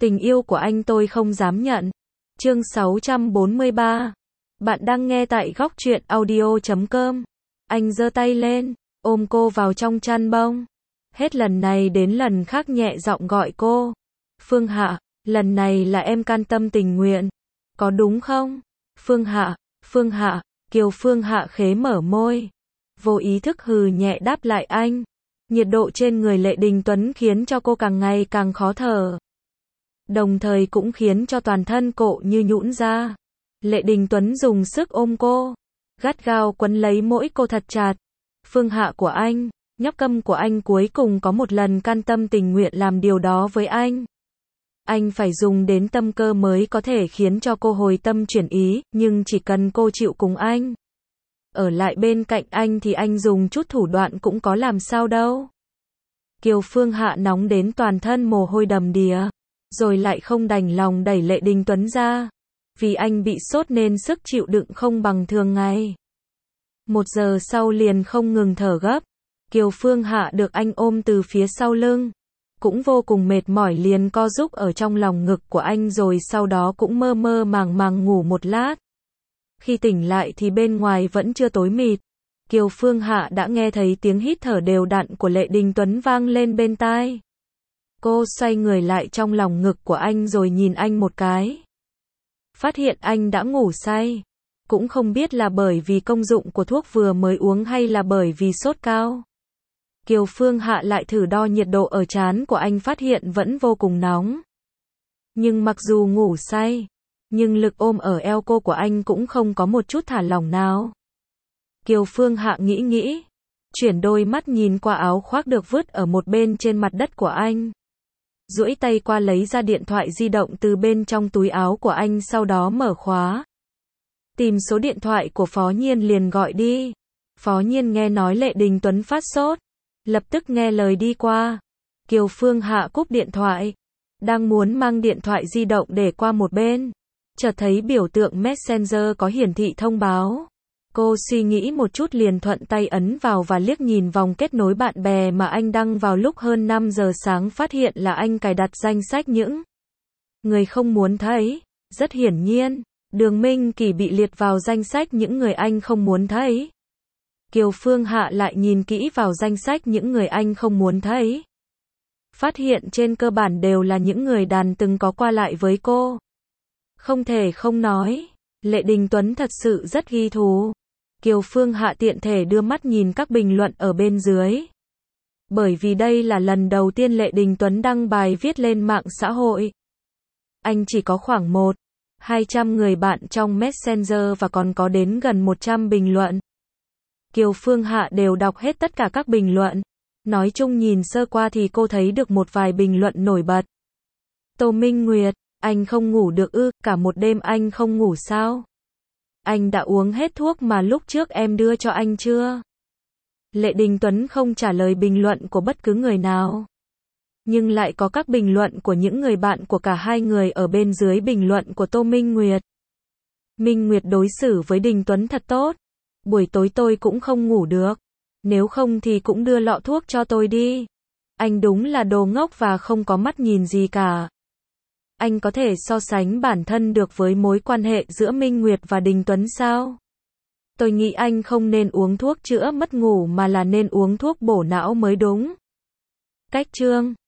Tình yêu của anh tôi không dám nhận. Chương 643. Bạn đang nghe tại góc truyện audio.com. Anh giơ tay lên, ôm cô vào trong chăn bông. Hết lần này đến lần khác nhẹ giọng gọi cô. Phương Hạ, lần này là em can tâm tình nguyện. Có đúng không? Phương Hạ, Kiều Phương Hạ khế mở môi. Vô ý thức hừ nhẹ đáp lại anh. Nhiệt độ trên người Lệ Đình Tuấn khiến cho cô càng ngày càng khó thở. Đồng thời cũng khiến cho toàn thân cô như nhũn ra. Lệ Đình Tuấn dùng sức ôm cô, gắt gao quấn lấy mỗi cô thật chặt. Phương Hạ của anh, nhóc câm của anh cuối cùng có một lần can tâm tình nguyện làm điều đó với anh. Anh phải dùng đến tâm cơ mới có thể khiến cho cô hồi tâm chuyển ý, nhưng chỉ cần cô chịu cùng anh, ở lại bên cạnh anh thì anh dùng chút thủ đoạn cũng có làm sao đâu. Kiều Phương Hạ nóng đến toàn thân mồ hôi đầm đìa, rồi lại không đành lòng đẩy Lệ Đình Tuấn ra. Vì anh bị sốt nên sức chịu đựng không bằng thường ngày. 1 giờ sau liền không ngừng thở gấp. Kiều Phương Hạ được anh ôm từ phía sau lưng. Cũng vô cùng mệt mỏi liền co rúm ở trong lòng ngực của anh rồi sau đó cũng mơ mơ màng màng ngủ một lát. Khi tỉnh lại thì bên ngoài vẫn chưa tối mịt. Kiều Phương Hạ đã nghe thấy tiếng hít thở đều đặn của Lệ Đình Tuấn vang lên bên tai. Cô xoay người lại trong lòng ngực của anh rồi nhìn anh một cái. Phát hiện anh đã ngủ say. Cũng không biết là bởi vì công dụng của thuốc vừa mới uống hay là bởi vì sốt cao. Kiều Phương Hạ lại thử đo nhiệt độ ở trán của anh phát hiện vẫn vô cùng nóng. Nhưng mặc dù ngủ say, nhưng lực ôm ở eo cô của anh cũng không có một chút thả lỏng nào. Kiều Phương Hạ nghĩ, chuyển đôi mắt nhìn qua áo khoác được vứt ở một bên trên mặt đất của anh. Duỗi tay qua lấy ra điện thoại di động từ bên trong túi áo của anh sau đó mở khóa. Tìm số điện thoại của Phó Nhiên liền gọi đi. Phó Nhiên nghe nói Lệ Đình Tuấn phát sốt, lập tức nghe lời đi qua. Kiều Phương Hạ cúp điện thoại, đang muốn mang điện thoại di động để qua một bên, chợt thấy biểu tượng Messenger có hiển thị thông báo. Cô suy nghĩ một chút liền thuận tay ấn vào và liếc nhìn vòng kết nối bạn bè mà anh đăng vào lúc hơn 5 giờ sáng, phát hiện là anh cài đặt danh sách những người không muốn thấy. Rất hiển nhiên, Đường Minh Kỳ bị liệt vào danh sách những người anh không muốn thấy. Kiều Phương Hạ lại nhìn kỹ vào danh sách những người anh không muốn thấy. Phát hiện trên cơ bản đều là những người đàn từng có qua lại với cô. Không thể không nói, Lệ Đình Tuấn thật sự rất ghi thú. Kiều Phương Hạ tiện thể đưa mắt nhìn các bình luận ở bên dưới. Bởi vì đây là lần đầu tiên Lệ Đình Tuấn đăng bài viết lên mạng xã hội. Anh chỉ có khoảng 100-200 người bạn trong Messenger và còn có đến gần 100 bình luận. Kiều Phương Hạ đều đọc hết tất cả các bình luận. Nói chung nhìn sơ qua thì cô thấy được một vài bình luận nổi bật. Tô Minh Nguyệt, anh không ngủ được ư, cả một đêm anh không ngủ sao? Anh đã uống hết thuốc mà lúc trước em đưa cho anh chưa? Lệ Đình Tuấn không trả lời bình luận của bất cứ người nào. Nhưng lại có các bình luận của những người bạn của cả hai người ở bên dưới bình luận của Tô Minh Nguyệt. Minh Nguyệt đối xử với Đình Tuấn thật tốt. Buổi tối tôi cũng không ngủ được. Nếu không thì cũng đưa lọ thuốc cho tôi đi. Anh đúng là đồ ngốc và không có mắt nhìn gì cả. Anh có thể so sánh bản thân được với mối quan hệ giữa Minh Nguyệt và Đình Tuấn sao? Tôi nghĩ anh không nên uống thuốc chữa mất ngủ mà là nên uống thuốc bổ não mới đúng. Cách chương